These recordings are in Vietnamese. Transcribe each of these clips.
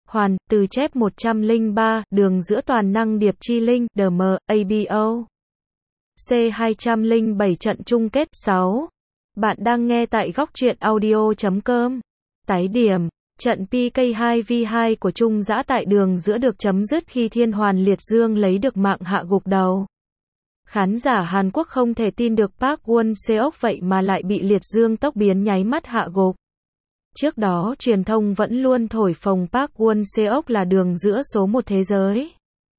Hoàn, từ chép 103, đường giữa toàn năng điệp chi linh, DM, ABO. C207 trận chung kết 6. Bạn đang nghe tại góc truyện audio.com. Tái điểm, trận PK2v2 của Trung Dã tại đường giữa được chấm dứt khi Thiên Hoàn Liệt Dương lấy được mạng hạ gục đầu. Khán giả Hàn Quốc không thể tin được Park Won-seok vậy mà lại bị Liệt Dương tốc biến nháy mắt hạ gục. Trước đó truyền thông vẫn luôn thổi phồng Park Won-seok là đường giữa số 1 thế giới.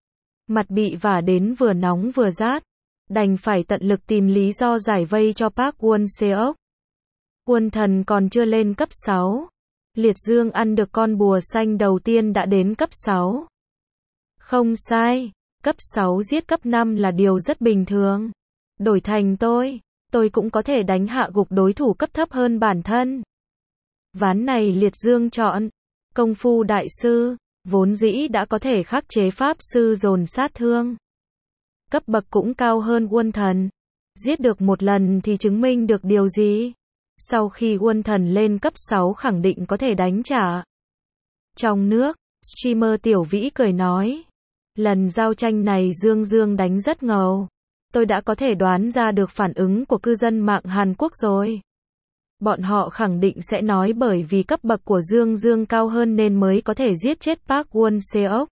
Mặt bị vả đến vừa nóng vừa rát, đành phải tận lực tìm lý do giải vây cho Park Won-seok. Quân thần còn chưa lên cấp 6. Liệt Dương ăn được con bùa xanh đầu tiên đã đến cấp 6. Không sai, cấp 6 giết cấp 5 là điều rất bình thường. Đổi thành tôi cũng có thể đánh hạ gục đối thủ cấp thấp hơn bản thân. Ván này Liệt Dương chọn công phu đại sư, vốn dĩ đã có thể khắc chế pháp sư dồn sát thương. Cấp bậc cũng cao hơn quân thần. Giết được một lần thì chứng minh được điều gì? Sau khi quân thần lên cấp 6 khẳng định có thể đánh trả. Trong nước, streamer Tiểu Vĩ cười nói. Lần giao tranh này Dương đánh rất ngầu. Tôi đã có thể đoán ra được phản ứng của cư dân mạng Hàn Quốc rồi. Bọn họ khẳng định sẽ nói bởi vì cấp bậc của Dương cao hơn nên mới có thể giết chết Park Won-seok.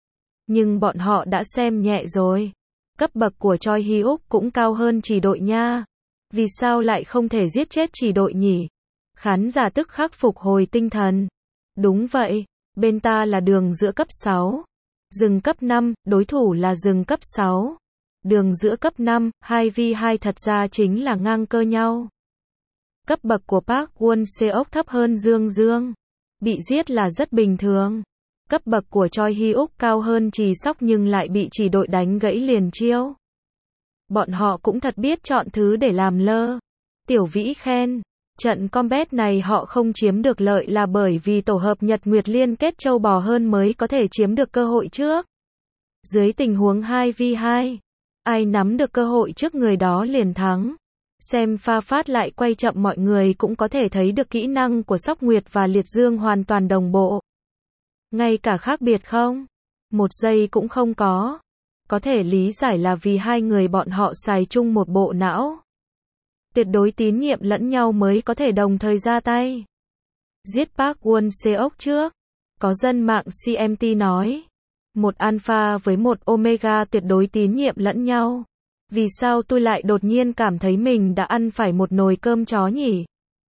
Nhưng bọn họ đã xem nhẹ rồi. Cấp bậc của Choi Hyuk cũng cao hơn chỉ đội nha. Vì sao lại không thể giết chết chỉ đội nhỉ? Khán giả tức khắc phục hồi tinh thần. Đúng vậy, bên ta là đường giữa cấp 6. Rừng cấp 5, đối thủ là rừng cấp 6. Đường giữa cấp 5, 2v2 thật ra chính là ngang cơ nhau. Cấp bậc của Park Won-seok thấp hơn Dương. Bị giết là rất bình thường. Cấp bậc của Choi Hyuk cao hơn Trì Sóc nhưng lại bị chỉ đội đánh gãy liền chiêu. Bọn họ cũng thật biết chọn thứ để làm lơ. Tiểu Vĩ khen, trận combat này họ không chiếm được lợi là bởi vì tổ hợp Nhật Nguyệt liên kết trâu bò hơn mới có thể chiếm được cơ hội trước. Dưới tình huống 2v2, ai nắm được cơ hội trước người đó liền thắng. Xem pha phát lại quay chậm mọi người cũng có thể thấy được kỹ năng của Sóc Nguyệt và Liệt Dương hoàn toàn đồng bộ. Ngay cả khác biệt không? 1 giây cũng không có. Có thể lý giải là vì hai người bọn họ xài chung một bộ não. Tuyệt đối tín nhiệm lẫn nhau mới có thể đồng thời ra tay. Giết Park Won-seok trước. Có dân mạng CMT nói. Một alpha với một omega tuyệt đối tín nhiệm lẫn nhau. Vì sao tôi lại đột nhiên cảm thấy mình đã ăn phải một nồi cơm chó nhỉ?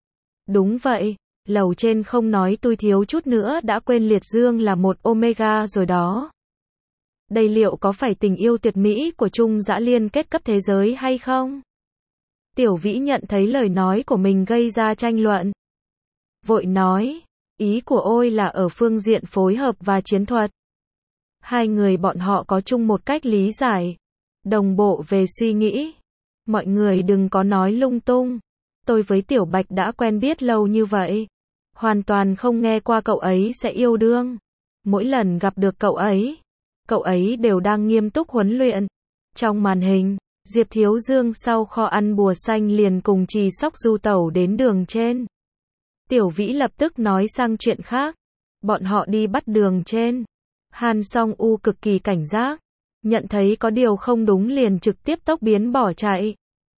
Đúng vậy, lầu trên không nói tôi thiếu chút nữa đã quên Liệt Dương là một omega rồi đó. Đây liệu có phải tình yêu tuyệt mỹ của Trung Dã liên kết cấp thế giới hay không? Tiểu Vĩ nhận thấy lời nói của mình gây ra tranh luận. Vội nói, ý của ôi là ở phương diện phối hợp và chiến thuật. Hai người bọn họ có chung một cách lý giải. Đồng bộ về suy nghĩ. Mọi người đừng có nói lung tung. Tôi với Tiểu Bạch đã quen biết lâu như vậy. Hoàn toàn không nghe qua cậu ấy sẽ yêu đương. Mỗi lần gặp được cậu ấy đều đang nghiêm túc huấn luyện. Trong màn hình, Diệp Thiếu Dương sau kho ăn bùa xanh liền cùng Trì Sóc du tẩu đến đường trên. Tiểu Vĩ lập tức nói sang chuyện khác. Bọn họ đi bắt đường trên. Han Song U cực kỳ cảnh giác. Nhận thấy có điều không đúng liền trực tiếp tốc biến bỏ chạy.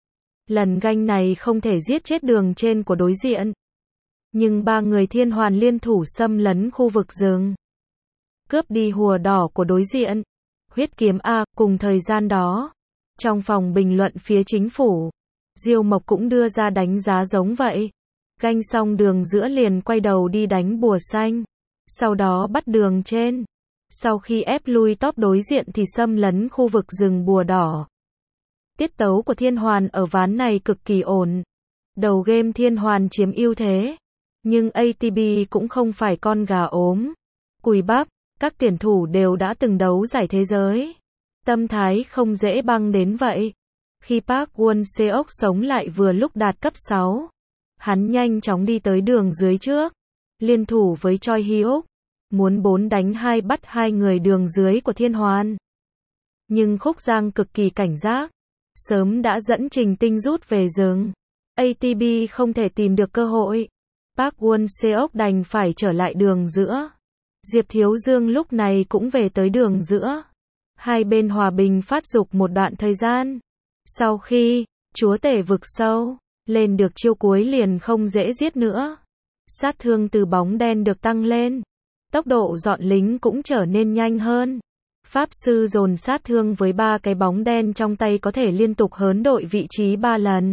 Lần ganh này không thể giết chết đường trên của đối diện. Nhưng 3 người Thiên Hoàn liên thủ xâm lấn khu vực rừng. Cướp đi hùa đỏ của đối diện. Huyết kiếm A, cùng thời gian đó. Trong phòng bình luận phía chính phủ, Diêu Mộc cũng đưa ra đánh giá giống vậy. Ganh xong đường giữa liền quay đầu đi đánh bùa xanh. Sau đó bắt đường trên. Sau khi ép lui top đối diện thì xâm lấn khu vực rừng bùa đỏ. Tiết tấu của Thiên Hoàn ở ván này cực kỳ ổn. Đầu game Thiên Hoàn chiếm ưu thế. Nhưng ATB cũng không phải con gà ốm. Cùi bắp, các tuyển thủ đều đã từng đấu giải thế giới. Tâm thái không dễ băng đến vậy. Khi Park Won-seok sống lại vừa lúc đạt cấp 6. Hắn nhanh chóng đi tới đường dưới trước. Liên thủ với Choi Hyuk. Muốn 4 đánh 2 bắt 2 người đường dưới của Thiên Hoàn. Nhưng Khúc Giang cực kỳ cảnh giác. Sớm đã dẫn Trình Tinh rút về rừng. ATB không thể tìm được cơ hội. Park Won-seok đành phải trở lại đường giữa. Diệp Thiếu Dương lúc này cũng về tới đường giữa. Hai bên hòa bình phát dục một đoạn thời gian. Sau khi chúa tể vực sâu lên được chiêu cuối liền không dễ giết nữa. Sát thương từ bóng đen được tăng lên. Tốc độ dọn lính cũng trở nên nhanh hơn. Pháp sư dồn sát thương với 3 cái bóng đen trong tay có thể liên tục hớn đội vị trí 3 lần.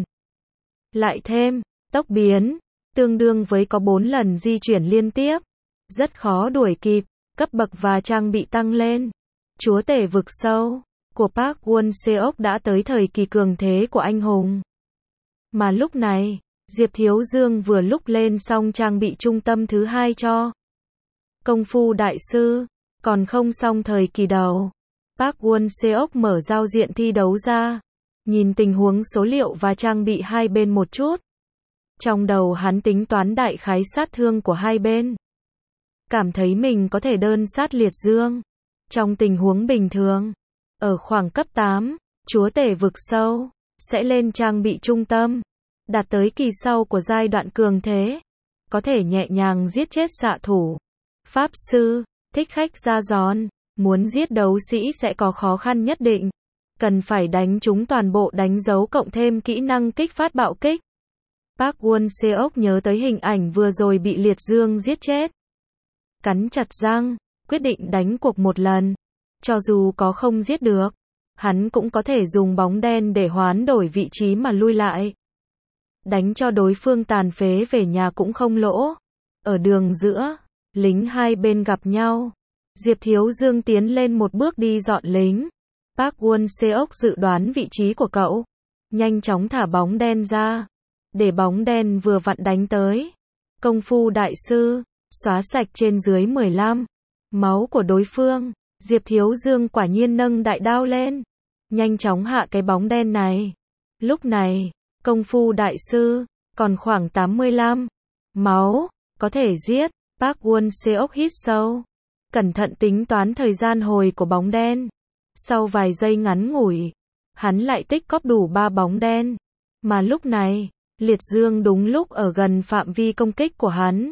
Lại thêm, tốc biến, tương đương với có 4 lần di chuyển liên tiếp. Rất khó đuổi kịp, cấp bậc và trang bị tăng lên. Chúa tể vực sâu của Park Won-seok đã tới thời kỳ cường thế của anh hùng. Mà lúc này, Diệp Thiếu Dương vừa lúc lên xong trang bị trung tâm thứ 2 cho công phu đại sư, còn không xong thời kỳ đầu. Park Won-seok mở giao diện thi đấu ra, nhìn tình huống số liệu và trang bị hai bên một chút. Trong đầu hắn tính toán đại khái sát thương của hai bên. Cảm thấy mình có thể đơn sát liệt dương. Trong tình huống bình thường, ở khoảng cấp 8, chúa tể vực sâu sẽ lên trang bị trung tâm, đạt tới kỳ sau của giai đoạn cường thế, có thể nhẹ nhàng giết chết xạ thủ. Pháp sư, thích khách ra giòn, muốn giết đấu sĩ sẽ có khó khăn nhất định, cần phải đánh trúng toàn bộ đánh dấu cộng thêm kỹ năng kích phát bạo kích. Park Won-seok nhớ tới hình ảnh vừa rồi bị liệt dương giết chết. Cắn chặt răng, quyết định đánh cuộc một lần. Cho dù có không giết được, hắn cũng có thể dùng bóng đen để hoán đổi vị trí mà lui lại. Đánh cho đối phương tàn phế về nhà cũng không lỗ. Ở đường giữa, lính hai bên gặp nhau. Diệp Thiếu Dương tiến lên một bước đi dọn lính. Park Won-seok dự đoán vị trí của cậu. Nhanh chóng thả bóng đen ra. Để bóng đen vừa vặn đánh tới. Công phu đại sư, xóa sạch trên dưới 15. Máu của đối phương. Diệp Thiếu Dương quả nhiên nâng đại đao lên. Nhanh chóng hạ cái bóng đen này. Lúc này, công phu đại sư, còn khoảng 85. Máu, có thể giết. Park Won-seok hít sâu. Cẩn thận tính toán thời gian hồi của bóng đen. Sau vài giây ngắn ngủi, hắn lại tích cóp đủ 3 bóng đen. Mà lúc này, liệt dương đúng lúc ở gần phạm vi công kích của hắn.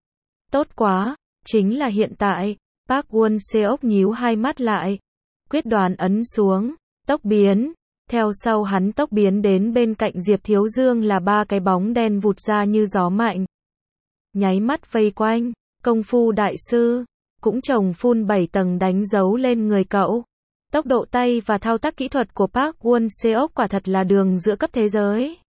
Tốt quá, chính là hiện tại. Park Won-seok nhíu hai mắt lại. Quyết đoán ấn xuống, tốc biến. Theo sau hắn tốc biến đến bên cạnh Diệp Thiếu Dương là 3 cái bóng đen vụt ra như gió mạnh. Nháy mắt vây quanh, công phu đại sư, cũng trồng phun 7 tầng đánh dấu lên người cậu. Tốc độ tay và thao tác kỹ thuật của Park Won-seok quả thật là đường giữa cấp thế giới.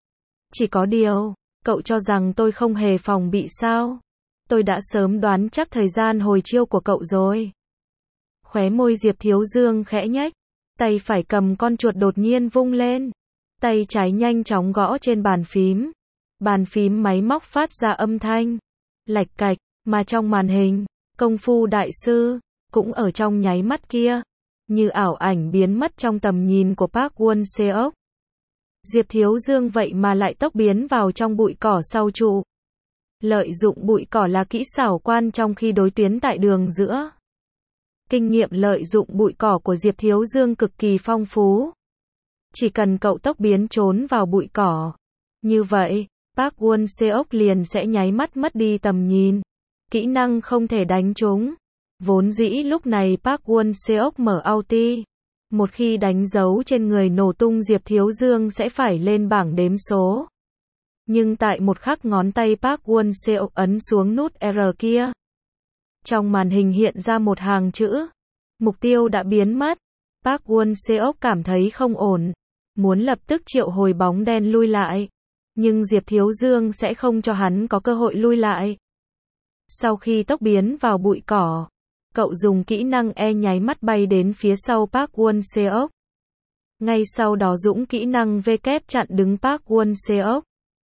Chỉ có điều, cậu cho rằng tôi không hề phòng bị sao? Tôi đã sớm đoán chắc thời gian hồi chiêu của cậu rồi. Khóe môi Diệp Thiếu Dương khẽ nhếch, tay phải cầm con chuột đột nhiên vung lên. Tay trái nhanh chóng gõ trên bàn phím. Bàn phím máy móc phát ra âm thanh lạch cạch, mà trong màn hình, công phu đại sư, cũng ở trong nháy mắt kia, như ảo ảnh biến mất trong tầm nhìn của Park Won-seok. Diệp Thiếu Dương vậy mà lại tốc biến vào trong bụi cỏ sau trụ. Lợi dụng bụi cỏ là kỹ xảo quan trong khi đối tuyến tại đường giữa. Kinh nghiệm lợi dụng bụi cỏ của Diệp Thiếu Dương cực kỳ phong phú. Chỉ cần cậu tốc biến trốn vào bụi cỏ. Như vậy, Park Won-seok liền sẽ nháy mắt mất đi tầm nhìn. Kỹ năng không thể đánh trúng. Vốn dĩ lúc này Park Won-seok mở ulti. Một khi đánh dấu trên người nổ tung Diệp Thiếu Dương sẽ phải lên bảng đếm số. Nhưng tại một khắc ngón tay Park Won-seok ấn xuống nút R kia. Trong màn hình hiện ra một hàng chữ. Mục tiêu đã biến mất. Park Won-seok cảm thấy không ổn. Muốn lập tức triệu hồi bóng đen lui lại. Nhưng Diệp Thiếu Dương sẽ không cho hắn có cơ hội lui lại. Sau khi tốc biến vào bụi cỏ, cậu dùng kỹ năng E nháy mắt bay đến phía sau Park Won-seok. Ngay sau đó dũng kỹ năng V kép chặn đứng Park Won-seok.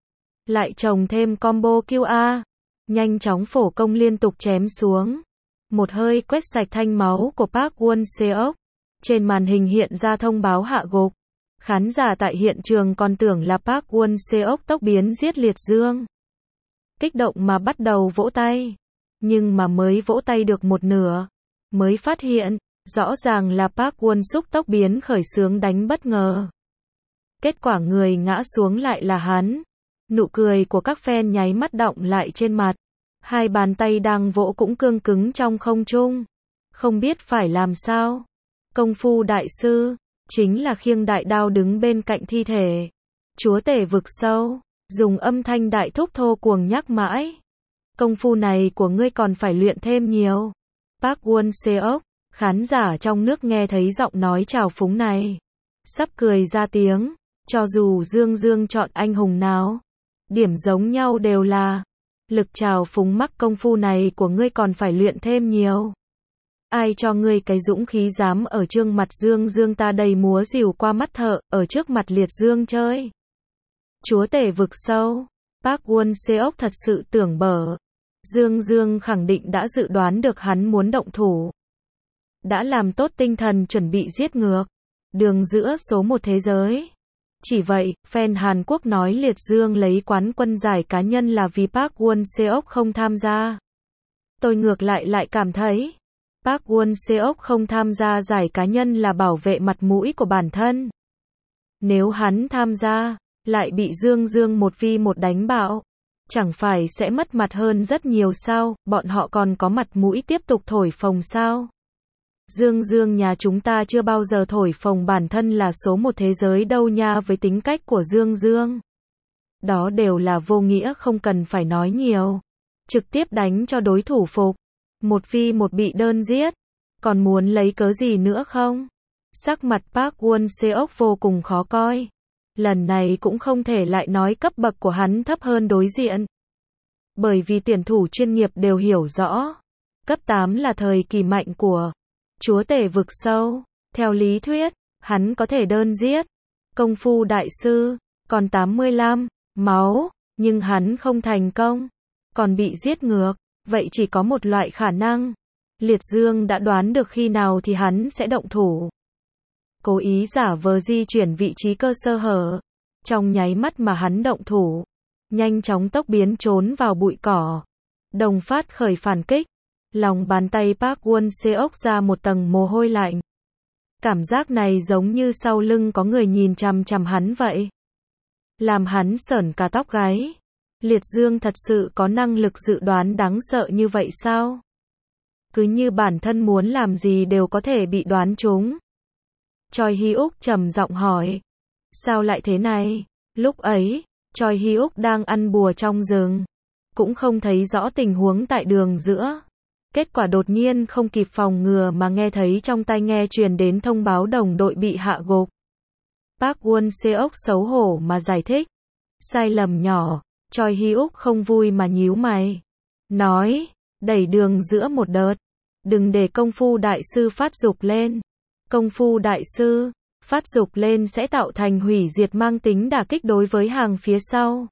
Lại trồng thêm combo QA. Nhanh chóng phổ công liên tục chém xuống. Một hơi quét sạch thanh máu của Park Won-seok. Trên màn hình hiện ra thông báo hạ gục. Khán giả tại hiện trường còn tưởng là Park Won-seok tốc biến giết liệt dương. Kích động mà bắt đầu vỗ tay. Nhưng mà mới vỗ tay được một nửa, mới phát hiện, rõ ràng là Park Won-seok tốc biến khởi xướng đánh bất ngờ. Kết quả người ngã xuống lại là hắn. Nụ cười của các fan nháy mắt đọng lại trên mặt. Hai bàn tay đang vỗ cũng cương cứng trong không trung. Không biết phải làm sao. Công phu đại sư, chính là khiêng đại đao đứng bên cạnh thi thể. Chúa tể vực sâu, dùng âm thanh đại thúc thô cuồng nhắc mãi. Công phu này của ngươi còn phải luyện thêm nhiều. Park Won-seok, khán giả trong nước nghe thấy giọng nói trào phúng này. Sắp cười ra tiếng, cho dù Dương Dương chọn anh hùng nào. Điểm giống nhau đều là, lực trào phúng mắc công phu này của ngươi còn phải luyện thêm nhiều. Ai cho ngươi cái dũng khí dám ở trương mặt Dương Dương ta đầy múa rìu qua mắt thợ, ở trước mặt liệt dương chơi. Chúa tể vực sâu, Park Won-seok thật sự tưởng bở. Dương Dương khẳng định đã dự đoán được hắn muốn động thủ. Đã làm tốt tinh thần chuẩn bị giết ngược. Đường giữa số một thế giới. Chỉ vậy, fan Hàn Quốc nói liệt dương lấy quán quân giải cá nhân là vì Park Won-seok không tham gia. Tôi ngược lại cảm thấy, Park Won-seok không tham gia giải cá nhân là bảo vệ mặt mũi của bản thân. Nếu hắn tham gia, lại bị Dương Dương 1v1 đánh bạo, chẳng phải sẽ mất mặt hơn rất nhiều sao, bọn họ còn có mặt mũi tiếp tục thổi phồng sao. Dương Dương nhà chúng ta chưa bao giờ thổi phồng bản thân là số một thế giới đâu nha, với tính cách của Dương Dương. Đó đều là vô nghĩa, không cần phải nói nhiều. Trực tiếp đánh cho đối thủ phục. 1v1 bị đơn giết. Còn muốn lấy cớ gì nữa không? Sắc mặt Park Won-seok vô cùng khó coi. Lần này cũng không thể lại nói cấp bậc của hắn thấp hơn đối diện. Bởi vì tuyển thủ chuyên nghiệp đều hiểu rõ. Cấp 8 là thời kỳ mạnh của chúa tể vực sâu. Theo lý thuyết, hắn có thể đơn giết công phu đại sư, còn 85 máu, nhưng hắn không thành công, còn bị giết ngược. Vậy chỉ có một loại khả năng. Liệt Dương đã đoán được khi nào thì hắn sẽ động thủ. Cố ý giả vờ di chuyển vị trí cơ sơ hở. Trong nháy mắt mà hắn động thủ, nhanh chóng tốc biến trốn vào bụi cỏ. Đồng phát khởi phản kích. Lòng bàn tay Park Won-seok ra một tầng mồ hôi lạnh. Cảm giác này giống như sau lưng có người nhìn chằm chằm hắn vậy. Làm hắn sởn cả tóc gáy. Liệt Dương thật sự có năng lực dự đoán đáng sợ như vậy sao? Cứ như bản thân muốn làm gì đều có thể bị đoán trúng. Choi Hyuk trầm giọng hỏi. Sao lại thế này? Lúc ấy, Choi Hyuk đang ăn bùa trong rừng. Cũng không thấy rõ tình huống tại đường giữa. Kết quả đột nhiên không kịp phòng ngừa mà nghe thấy trong tai nghe truyền đến thông báo đồng đội bị hạ gục. Park Won-seok xấu hổ mà giải thích. Sai lầm nhỏ. Choi Hyuk không vui mà nhíu mày. Nói, đẩy đường giữa một đợt. Đừng để công phu đại sư phát dục lên. Công phu đại sư phát dục lên sẽ tạo thành hủy diệt mang tính đả kích đối với hàng phía sau.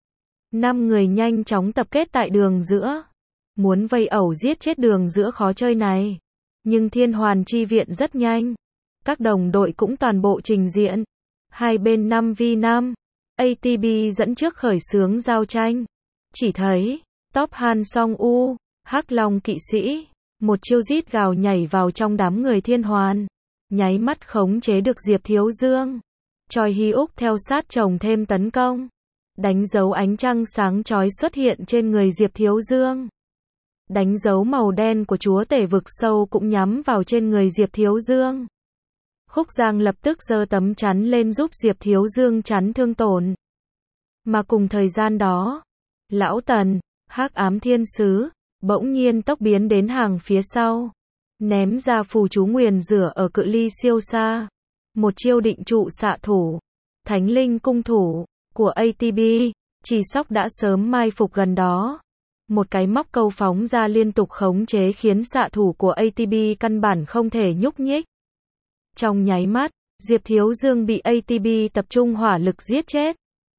5 người nhanh chóng tập kết tại đường giữa. Muốn vây ẩu giết chết đường giữa khó chơi này. Nhưng Thiên Hoàn chi viện rất nhanh. Các đồng đội cũng toàn bộ trình diện. Hai bên 5v5. ATB dẫn trước khởi xướng giao tranh. Chỉ thấy, Top Han Song U, Hắc Long kỵ sĩ, một chiêu rít gào nhảy vào trong đám người Thiên Hoàn. Nháy mắt khống chế được Diệp Thiếu Dương. Choi Hyuk theo sát chồng thêm tấn công. Đánh dấu ánh trăng sáng chói xuất hiện trên người Diệp Thiếu Dương. Đánh dấu màu đen của chúa tể vực sâu cũng nhắm vào trên người Diệp Thiếu Dương. Khúc Giang lập tức giơ tấm chắn lên giúp Diệp Thiếu Dương chắn thương tổn. Mà cùng thời gian đó, Lão Tần, Hắc Ám Thiên Sứ, bỗng nhiên tốc biến đến hàng phía sau. Ném ra phù chú nguyền rủa ở cự ly siêu xa. Một chiêu định trụ xạ thủ. Thánh linh cung thủ của ATB, Chỉ Sóc đã sớm mai phục gần đó. Một cái móc câu phóng ra liên tục khống chế khiến xạ thủ của ATB căn bản không thể nhúc nhích. Trong nháy mắt, Diệp Thiếu Dương bị ATB tập trung hỏa lực giết chết.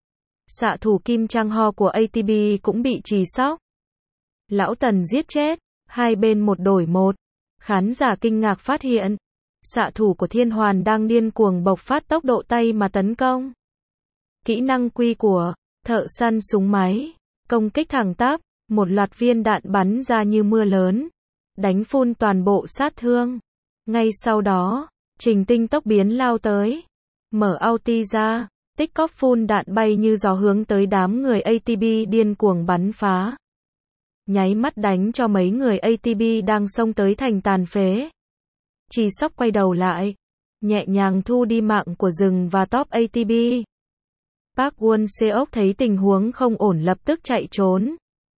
Xạ thủ Kim Trang Ho của ATB cũng bị Chỉ Sóc, Lão Tần giết chết. Hai bên một đổi một. Khán giả kinh ngạc phát hiện, xạ thủ của Thiên Hoàn đang điên cuồng bộc phát tốc độ tay mà tấn công. Kỹ năng quy của thợ săn súng máy, công kích thẳng tắp, một loạt viên đạn bắn ra như mưa lớn, đánh phun toàn bộ sát thương. Ngay sau đó, Trình Tinh tốc biến lao tới, mở ulti ra, tích cóp phun đạn bay như gió hướng tới đám người ATB điên cuồng bắn phá. nháy mắt đánh cho mấy người ATB đang xông tới thành tàn phế. Chi Sóc quay đầu lại, nhẹ nhàng thu đi mạng của rừng và top ATB. Park Won-seok thấy tình huống không ổn lập tức chạy trốn.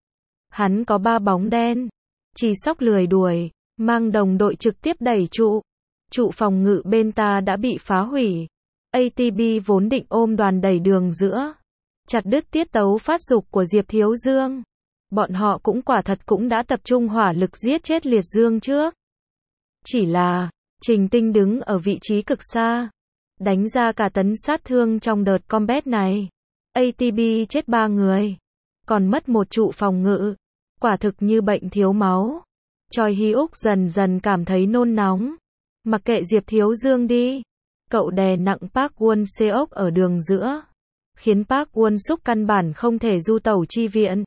Hắn có 3 bóng đen. Chi Sóc lười đuổi, mang đồng đội trực tiếp đẩy trụ. Trụ phòng ngự bên ta đã bị phá hủy. ATB vốn định ôm đoàn đẩy đường giữa, chặt đứt tiết tấu phát dục của Diệp Thiếu Dương. Bọn họ cũng quả thật cũng đã tập trung hỏa lực giết chết Liệt Dương trước. Chỉ là, Trình Tinh đứng ở vị trí cực xa, đánh ra cả tấn sát thương trong đợt combat này. ATB chết 3 người, còn mất 1 trụ phòng ngự. Quả thực như bệnh thiếu máu. Choi Hyuk dần dần cảm thấy nôn nóng. Mặc kệ Diệp Thiếu Dương đi. Cậu đè nặng Park Won-seok ở đường giữa, khiến Park Won-suk căn bản không thể du tẩu chi viện.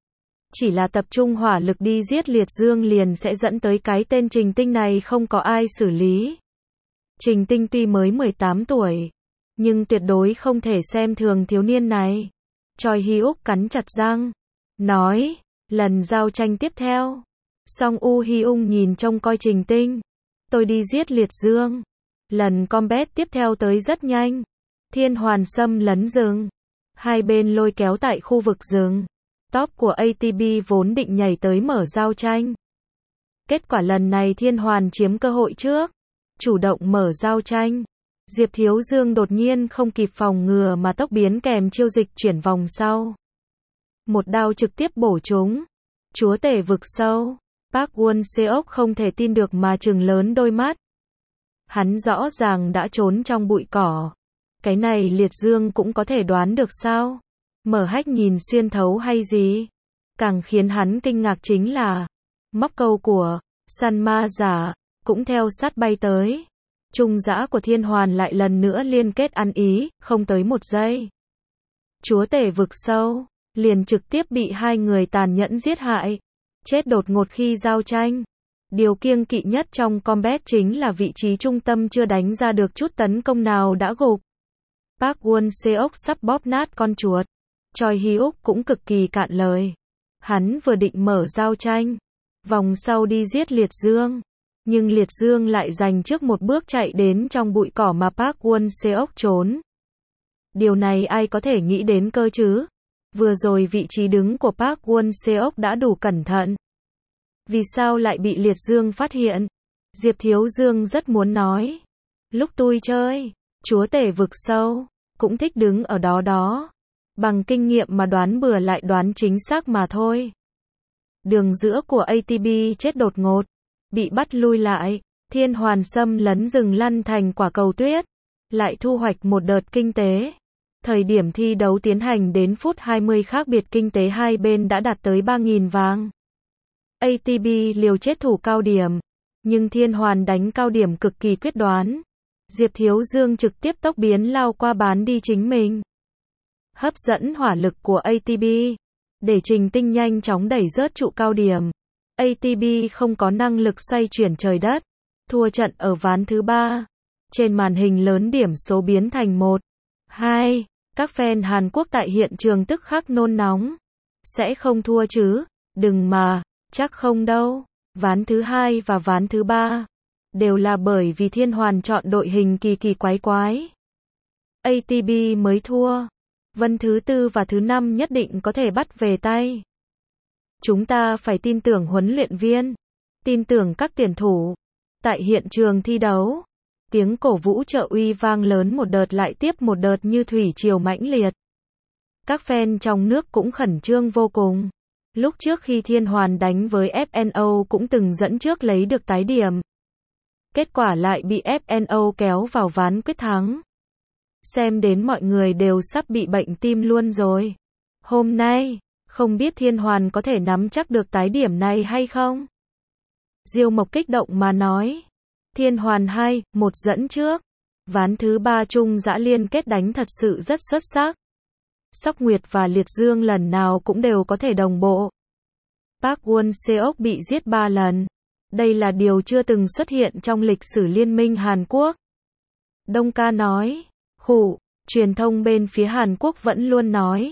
Chỉ là tập trung hỏa lực đi giết Liệt Dương liền sẽ dẫn tới cái tên Trình Tinh này không có ai xử lý. Trình Tinh tuy mới 18 tuổi, nhưng tuyệt đối không thể xem thường thiếu niên này. Choi Hyuk cắn chặt răng, nói, lần giao tranh tiếp theo. Song U Hyung nhìn trông coi Trình Tinh. Tôi đi giết Liệt Dương. Lần combat tiếp theo tới rất nhanh. Thiên Hoàn xâm lấn rừng. Hai bên lôi kéo tại khu vực rừng. Top của ATB vốn định nhảy tới mở giao tranh. Kết quả lần này Thiên Hoàn chiếm cơ hội trước, chủ động mở giao tranh. Diệp Thiếu Dương đột nhiên không kịp phòng ngừa mà tốc biến kèm chiêu dịch chuyển vòng sau. Một đao trực tiếp bổ trúng. Chúa tể vực sâu. Park Won-seok không thể tin được mà trừng lớn đôi mắt. Hắn rõ ràng đã trốn trong bụi cỏ. Cái này Liệt Dương cũng có thể đoán được sao? Mở hách nhìn xuyên thấu hay gì? Càng khiến hắn kinh ngạc chính là móc câu của săn ma giả cũng theo sát bay tới. Trung giã của Thiên Hoàn lại lần nữa liên kết ăn ý, không tới 1 giây. Chúa tể vực sâu liền trực tiếp bị 2 người tàn nhẫn giết hại. Chết đột ngột khi giao tranh. Điều kiêng kỵ nhất trong combat chính là vị trí trung tâm chưa đánh ra được chút tấn công nào đã gục. Park Won-seok sắp bóp nát con chuột. Choi Hyuk cũng cực kỳ cạn lời. Hắn vừa định mở giao tranh, vòng sau đi giết Liệt Dương. Nhưng Liệt Dương lại giành trước một bước chạy đến trong bụi cỏ mà Park Won-seok trốn. Điều này ai có thể nghĩ đến cơ chứ? Vừa rồi vị trí đứng của Park Won-seok đã đủ cẩn thận. Vì sao lại bị Liệt Dương phát hiện? Diệp Thiếu Dương rất muốn nói. Lúc tôi chơi, chúa tể vực sâu, cũng thích đứng ở đó. Bằng kinh nghiệm mà đoán bừa lại đoán chính xác mà thôi. Đường giữa của ATB chết đột ngột, bị bắt lui lại. Thiên Hoàn xâm lấn rừng lăn thành quả cầu tuyết. Lại thu hoạch một đợt kinh tế. Thời điểm thi đấu tiến hành đến phút 20 khác biệt kinh tế hai bên đã đạt tới 3.000 vàng. ATB liều chết thủ cao điểm, nhưng Thiên Hoàn đánh cao điểm cực kỳ quyết đoán. Diệp Thiếu Dương trực tiếp tốc biến lao qua bán đi chính mình. Hấp dẫn hỏa lực của ATB, để Trình Tinh nhanh chóng đẩy rớt trụ cao điểm. ATB không có năng lực xoay chuyển trời đất, thua trận ở ván thứ 3. Trên màn hình lớn điểm số biến thành 1, 2. Các fan Hàn Quốc tại hiện trường tức khắc nôn nóng. Sẽ không thua chứ? Đừng mà, chắc không đâu. Ván thứ 2 và ván thứ 3 đều là bởi vì Thiên Hoàn chọn đội hình kỳ quái. ATB mới thua. Vân thứ 4 và thứ 5 nhất định có thể bắt về tay. Chúng ta phải tin tưởng huấn luyện viên, tin tưởng các tuyển thủ. Tại hiện trường thi đấu, tiếng cổ vũ trợ uy vang lớn một đợt lại tiếp một đợt như thủy triều mãnh liệt. Các fan trong nước cũng khẩn trương vô cùng. Lúc trước khi Thiên Hoàn đánh với FNO cũng từng dẫn trước lấy được tái điểm. Kết quả lại bị FNO kéo vào ván quyết thắng. Xem đến mọi người đều sắp bị bệnh tim luôn rồi. Hôm nay, không biết Thiên Hoàn có thể nắm chắc được tái điểm này hay không? Diêu Mộc kích động mà nói. Thiên Hoàn 2-1 dẫn trước. Ván thứ 3 Trung Dã liên kết đánh thật sự rất xuất sắc. Sóc Nguyệt và Liệt Dương lần nào cũng đều có thể đồng bộ. Park Won-seok bị giết 3 lần. Đây là điều chưa từng xuất hiện trong lịch sử Liên minh Hàn Quốc. Đông Ca nói. Truyền thông bên phía Hàn Quốc vẫn luôn nói.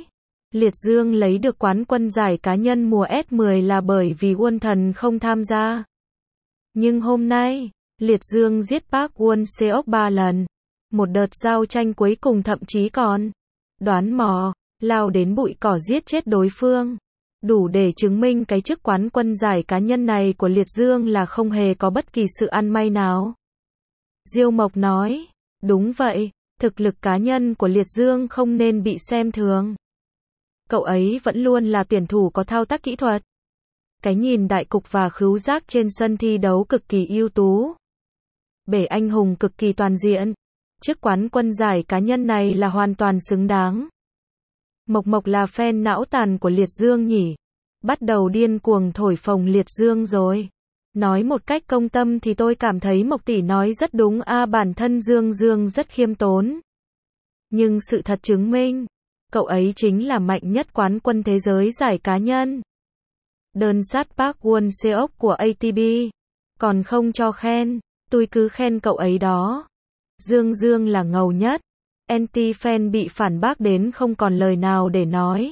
Liệt Dương lấy được quán quân giải cá nhân mùa S10 là bởi vì Won Thần không tham gia. Nhưng hôm nay, Liệt Dương giết Park Won Seok 3 lần. Một đợt giao tranh cuối cùng thậm chí còn đoán mò, lao đến bụi cỏ giết chết đối phương. Đủ để chứng minh cái chức quán quân giải cá nhân này của Liệt Dương là không hề có bất kỳ sự ăn may nào. Diêu Mộc nói, đúng vậy, thực lực cá nhân của Liệt Dương không nên bị xem thường. Cậu ấy vẫn luôn là tuyển thủ có thao tác kỹ thuật. Cái nhìn đại cục và khứu giác trên sân thi đấu cực kỳ ưu tú. Bể anh hùng cực kỳ toàn diện. Chức quán quân giải cá nhân này là hoàn toàn xứng đáng. Mộc Mộc là fan não tàn của Liệt Dương nhỉ? Bắt đầu điên cuồng thổi phồng Liệt Dương rồi. Nói một cách công tâm thì tôi cảm thấy Mộc tỷ nói rất đúng bản thân Dương Dương rất khiêm tốn. Nhưng sự thật chứng minh, cậu ấy chính là mạnh nhất quán quân thế giới giải cá nhân. Đơn sát Park Won Seok của ATP. Còn không cho khen, tôi cứ khen cậu ấy đó. Dương Dương là ngầu nhất. Anti-fan bị phản bác đến không còn lời nào để nói.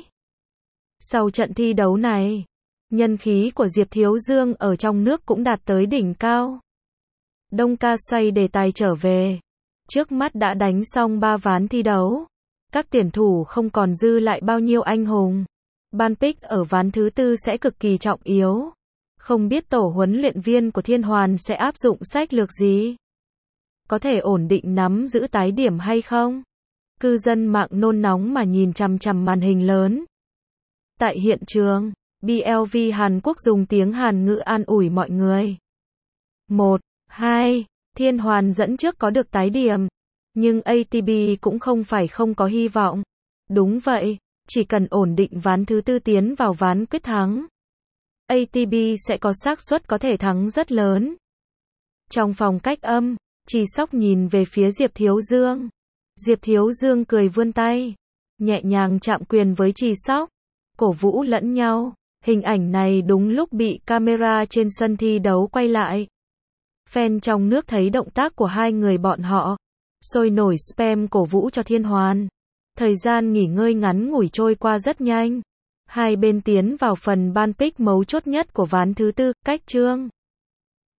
Sau trận thi đấu này, nhân khí của Diệp Thiếu Dương ở trong nước cũng đạt tới đỉnh cao. Đông ca xoay đề tài trở về. Trước mắt đã đánh xong 3 ván thi đấu. Các tuyển thủ không còn dư lại bao nhiêu anh hùng. Ban pick ở ván thứ 4 sẽ cực kỳ trọng yếu. Không biết tổ huấn luyện viên của Thiên Hoàn sẽ áp dụng sách lược gì? Có thể ổn định nắm giữ tái điểm hay không? Cư dân mạng nôn nóng mà nhìn chằm chằm màn hình lớn. Tại hiện trường, BLV Hàn Quốc dùng tiếng Hàn ngữ an ủi mọi người. 1, 2, Thiên Hoàn dẫn trước có được tái điểm. Nhưng ATP cũng không phải không có hy vọng. Đúng vậy, chỉ cần ổn định ván thứ 4 tiến vào ván quyết thắng. ATP sẽ có xác suất có thể thắng rất lớn. Trong phòng cách âm, Trì Sóc nhìn về phía Diệp Thiếu Dương. Diệp Thiếu Dương cười vươn tay, nhẹ nhàng chạm quyền với Trì Sóc, cổ vũ lẫn nhau. Hình ảnh này đúng lúc bị camera trên sân thi đấu quay lại. Fan trong nước thấy động tác của hai người bọn họ, sôi nổi spam cổ vũ cho Thiên Hoàn. Thời gian nghỉ ngơi ngắn ngủi trôi qua rất nhanh. Hai bên tiến vào phần ban pick mấu chốt nhất của ván thứ 4, cách chương.